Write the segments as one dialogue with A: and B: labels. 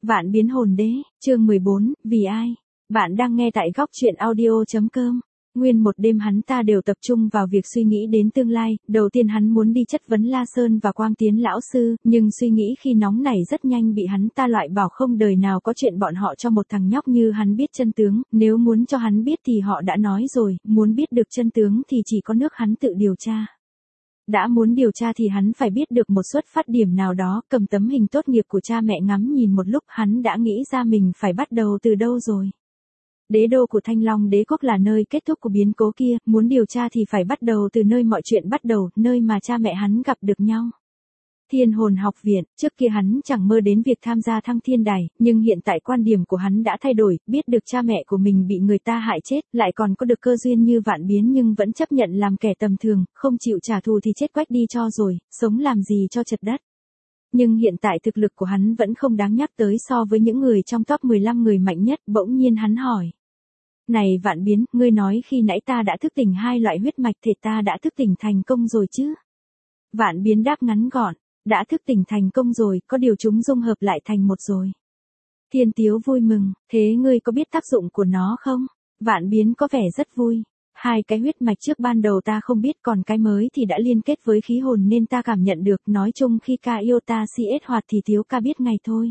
A: Vạn biến hồn đế, chương 14, vì ai? Bạn đang nghe tại góc truyện audio.com. Nguyên một đêm hắn ta đều tập trung vào việc suy nghĩ đến tương lai, đầu tiên hắn muốn đi chất vấn La Sơn và Quang Tiến lão sư, nhưng suy nghĩ khi nóng nảy rất nhanh bị hắn ta loại bỏ, không đời nào có chuyện bọn họ cho một thằng nhóc như hắn biết chân tướng, nếu muốn cho hắn biết thì họ đã nói rồi, muốn biết được chân tướng thì chỉ có nước hắn tự điều tra. Đã muốn điều tra thì hắn phải biết được một xuất phát điểm nào đó, cầm tấm hình tốt nghiệp của cha mẹ ngắm nhìn một lúc, hắn đã nghĩ ra mình phải bắt đầu từ đâu rồi. Đế đô của Thanh Long đế quốc là nơi kết thúc của biến cố kia, muốn điều tra thì phải bắt đầu từ nơi mọi chuyện bắt đầu, nơi mà cha mẹ hắn gặp được nhau. Thiên Hồn học viện, trước kia hắn chẳng mơ đến việc tham gia Thăng Thiên Đài, nhưng hiện tại quan điểm của hắn đã thay đổi, biết được cha mẹ của mình bị người ta hại chết, lại còn có được cơ duyên như Vạn Biến nhưng vẫn chấp nhận làm kẻ tầm thường, không chịu trả thù thì chết quách đi cho rồi, sống làm gì cho chật đất. Nhưng hiện tại thực lực của hắn vẫn không đáng nhắc tới so với những người trong top 15 người mạnh nhất, bỗng nhiên hắn hỏi. Này Vạn Biến, ngươi nói khi nãy ta đã thức tỉnh hai loại huyết mạch thì ta đã thức tỉnh thành công rồi chứ? Vạn Biến đáp ngắn gọn, đã thức tỉnh thành công rồi, có điều chúng dung hợp lại thành một rồi. Thiên Tiếu vui mừng, thế ngươi có biết tác dụng của nó không? Vạn Biến có vẻ rất vui. Hai cái huyết mạch trước ban đầu ta không biết, còn cái mới thì đã liên kết với khí hồn nên ta cảm nhận được, nói chung khi ca yêu ta CS hoạt thì Tiếu ca biết ngay thôi.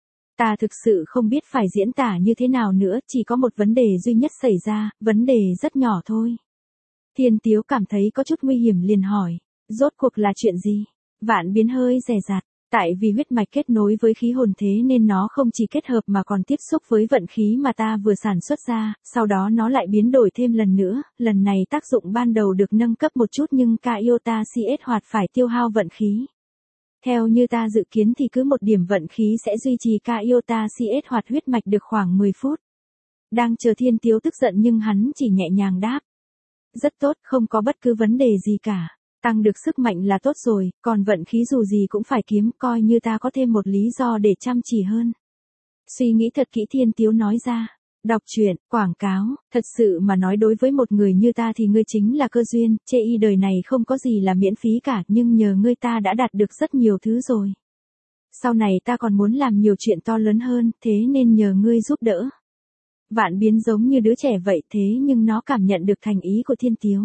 A: Ta thực sự không biết phải diễn tả như thế nào nữa, chỉ có một vấn đề duy nhất xảy ra, vấn đề rất nhỏ thôi. Thiên Tiếu cảm thấy có chút nguy hiểm liền hỏi, rốt cuộc là chuyện gì? Vạn Biến hơi dè dặt, tại vì huyết mạch kết nối với khí hồn thế nên nó không chỉ kết hợp mà còn tiếp xúc với vận khí mà ta vừa sản xuất ra, sau đó nó lại biến đổi thêm lần nữa, lần này tác dụng ban đầu được nâng cấp một chút nhưng ca yêu ta CS hoạt phải tiêu hao vận khí. Theo như ta dự kiến thì cứ một điểm vận khí sẽ duy trì ca yêu ta CS hoạt huyết mạch được khoảng 10 phút. Đang chờ Thiên Tiếu tức giận nhưng hắn chỉ nhẹ nhàng đáp. Rất tốt, không có bất cứ vấn đề gì cả. Tăng được sức mạnh là tốt rồi, còn vận khí dù gì cũng phải kiếm, coi như ta có thêm một lý do để chăm chỉ hơn. Suy nghĩ thật kỹ, Thiên Tiếu nói ra. Đọc truyện, quảng cáo, thật sự mà nói đối với một người như ta thì ngươi chính là cơ duyên, chê y đời này không có gì là miễn phí cả, nhưng nhờ ngươi ta đã đạt được rất nhiều thứ rồi. Sau này ta còn muốn làm nhiều chuyện to lớn hơn, thế nên nhờ ngươi giúp đỡ. Vạn Biến giống như đứa trẻ vậy thế nhưng nó cảm nhận được thành ý của Thiên Tiếu.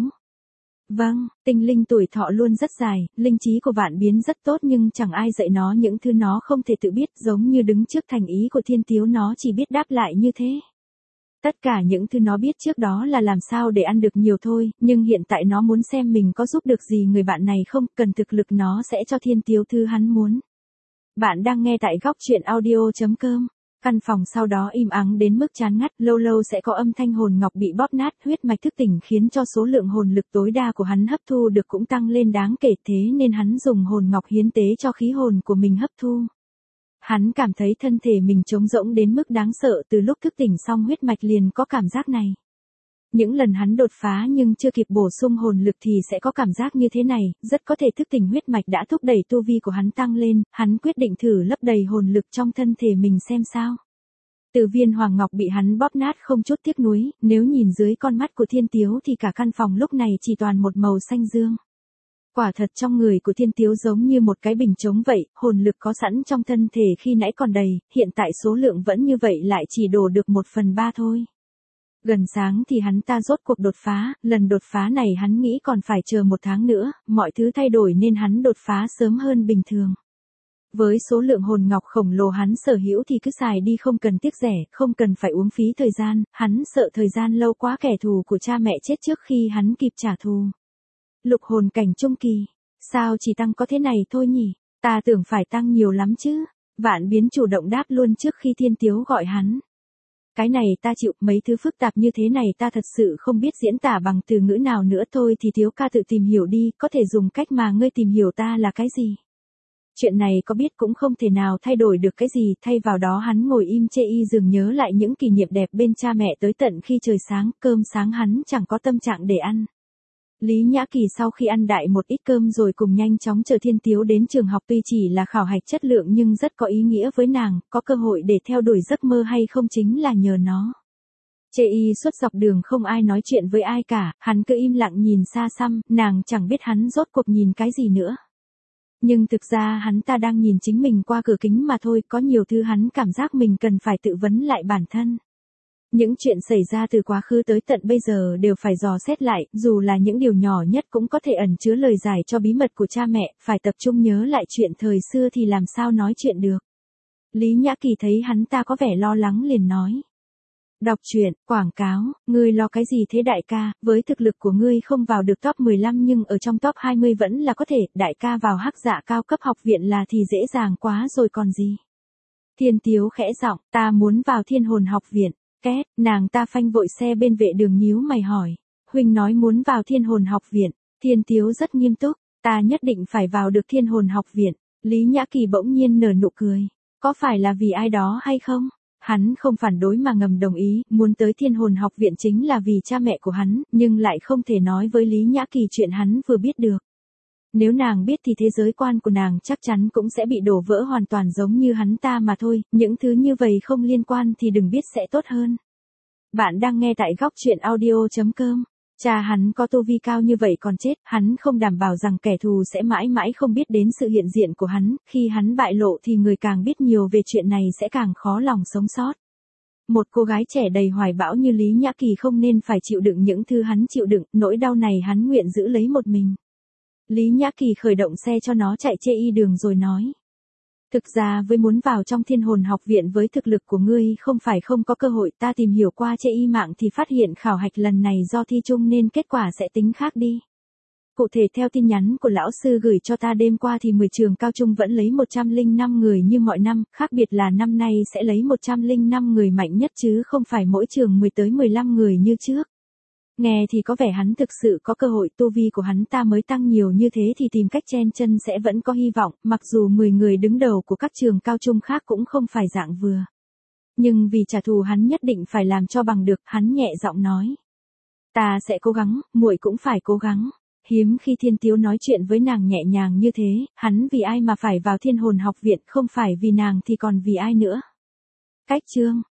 A: Vâng, tinh linh tuổi thọ luôn rất dài, linh trí của Vạn Biến rất tốt nhưng chẳng ai dạy nó những thứ nó không thể tự biết, giống như đứng trước thành ý của Thiên Tiếu nó chỉ biết đáp lại như thế. Tất cả những thứ nó biết trước đó là làm sao để ăn được nhiều thôi, nhưng hiện tại nó muốn xem mình có giúp được gì người bạn này không, cần thực lực nó sẽ cho Thiên Tiếu thứ hắn muốn. Bạn đang nghe tại góc truyện audio.com. Căn phòng sau đó im ắng đến mức chán ngắt, lâu lâu sẽ có âm thanh hồn ngọc bị bóp nát, huyết mạch thức tỉnh khiến cho số lượng hồn lực tối đa của hắn hấp thu được cũng tăng lên đáng kể, thế nên hắn dùng hồn ngọc hiến tế cho khí hồn của mình hấp thu. Hắn cảm thấy thân thể mình trống rỗng đến mức đáng sợ, từ lúc thức tỉnh xong huyết mạch liền có cảm giác này. Những lần hắn đột phá nhưng chưa kịp bổ sung hồn lực thì sẽ có cảm giác như thế này, rất có thể thức tỉnh huyết mạch đã thúc đẩy tu vi của hắn tăng lên, hắn quyết định thử lấp đầy hồn lực trong thân thể mình xem sao. Từ viên hoàng ngọc bị hắn bóp nát không chút tiếc nuối, nếu nhìn dưới con mắt của Thiên Tiếu thì cả căn phòng lúc này chỉ toàn một màu xanh dương. Quả thật trong người của Thiên Tiếu giống như một cái bình trống vậy, hồn lực có sẵn trong thân thể khi nãy còn đầy, hiện tại số lượng vẫn như vậy lại chỉ đổ được 1/3 thôi. Gần sáng thì hắn ta rốt cuộc đột phá, lần đột phá này hắn nghĩ còn phải chờ 1 tháng nữa, mọi thứ thay đổi nên hắn đột phá sớm hơn bình thường. Với số lượng hồn ngọc khổng lồ hắn sở hữu thì cứ xài đi không cần tiếc rẻ, không cần phải uống phí thời gian, hắn sợ thời gian lâu quá kẻ thù của cha mẹ chết trước khi hắn kịp trả thù. Lục hồn cảnh trung kỳ, sao chỉ tăng có thế này thôi nhỉ, ta tưởng phải tăng nhiều lắm chứ. Vạn Biến chủ động đáp luôn trước khi Thiên Tiếu gọi hắn. Cái này ta chịu, mấy thứ phức tạp như thế này ta thật sự không biết diễn tả bằng từ ngữ nào nữa, thôi thì Tiếu ca tự tìm hiểu đi, có thể dùng cách mà ngươi tìm hiểu ta là cái gì. Chuyện này có biết cũng không thể nào thay đổi được cái gì, thay vào đó hắn ngồi im chê y dường nhớ lại những kỷ niệm đẹp bên cha mẹ tới tận khi trời sáng, cơm sáng hắn chẳng có tâm trạng để ăn. Lý Nhã Kỳ sau khi ăn đại một ít cơm rồi cùng nhanh chóng chờ Thiên Tiếu đến trường học, tuy chỉ là khảo hạch chất lượng nhưng rất có ý nghĩa với nàng, có cơ hội để theo đuổi giấc mơ hay không chính là nhờ nó. Chê y suốt dọc đường không ai nói chuyện với ai cả, hắn cứ im lặng nhìn xa xăm, nàng chẳng biết hắn rốt cuộc nhìn cái gì nữa. Nhưng thực ra hắn ta đang nhìn chính mình qua cửa kính mà thôi, có nhiều thứ hắn cảm giác mình cần phải tự vấn lại bản thân. Những chuyện xảy ra từ quá khứ tới tận bây giờ đều phải dò xét lại, dù là những điều nhỏ nhất cũng có thể ẩn chứa lời giải cho bí mật của cha mẹ, phải tập trung nhớ lại chuyện thời xưa thì làm sao nói chuyện được. Lý Nhã Kỳ thấy hắn ta có vẻ lo lắng liền nói. Đọc truyện, quảng cáo, ngươi lo cái gì thế đại ca, với thực lực của ngươi không vào được top 15 nhưng ở trong top 20 vẫn là có thể, đại ca vào Hắc Dạ cao cấp học viện là thì dễ dàng quá rồi còn gì. Thiên Tiếu khẽ giọng, ta muốn vào Thiên Hồn học viện. Két, nàng ta phanh vội xe bên vệ đường nhíu mày hỏi. Huynh nói muốn vào Thiên Hồn học viện. Thiên Tiếu rất nghiêm túc, ta nhất định phải vào được Thiên Hồn học viện. Lý Nhã Kỳ bỗng nhiên nở nụ cười. Có phải là vì ai đó hay không? Hắn không phản đối mà ngầm đồng ý, muốn tới Thiên Hồn học viện chính là vì cha mẹ của hắn, nhưng lại không thể nói với Lý Nhã Kỳ chuyện hắn vừa biết được. Nếu nàng biết thì thế giới quan của nàng chắc chắn cũng sẽ bị đổ vỡ hoàn toàn giống như hắn ta mà thôi, những thứ như vậy không liên quan thì đừng biết sẽ tốt hơn. Bạn đang nghe tại góc truyện audio.com. Cha hắn có tu vi cao như vậy còn chết, hắn không đảm bảo rằng kẻ thù sẽ mãi mãi không biết đến sự hiện diện của hắn, khi hắn bại lộ thì người càng biết nhiều về chuyện này sẽ càng khó lòng sống sót. Một cô gái trẻ đầy hoài bão như Lý Nhã Kỳ không nên phải chịu đựng những thứ hắn chịu đựng, nỗi đau này hắn nguyện giữ lấy một mình. Lý Nhã Kỳ khởi động xe cho nó chạy chê y đường rồi nói. Thực ra với muốn vào trong Thiên Hồn học viện với thực lực của ngươi không phải không có cơ hội, ta tìm hiểu qua chê y mạng thì phát hiện khảo hạch lần này do thi chung nên kết quả sẽ tính khác đi. Cụ thể theo tin nhắn của lão sư gửi cho ta đêm qua thì 10 trường cao trung vẫn lấy 105 người như mọi năm, khác biệt là năm nay sẽ lấy 105 người mạnh nhất chứ không phải mỗi trường 10 tới 15 người như trước. Nghe thì có vẻ hắn thực sự có cơ hội, tu vi của hắn ta mới tăng nhiều như thế thì tìm cách chen chân sẽ vẫn có hy vọng, mặc dù 10 người đứng đầu của các trường cao trung khác cũng không phải dạng vừa. Nhưng vì trả thù hắn nhất định phải làm cho bằng được, hắn nhẹ giọng nói. Ta sẽ cố gắng, muội cũng phải cố gắng. Hiếm khi Thiên Tiếu nói chuyện với nàng nhẹ nhàng như thế, hắn vì ai mà phải vào Thiên Hồn học viện, không phải vì nàng thì còn vì ai nữa. Cách chương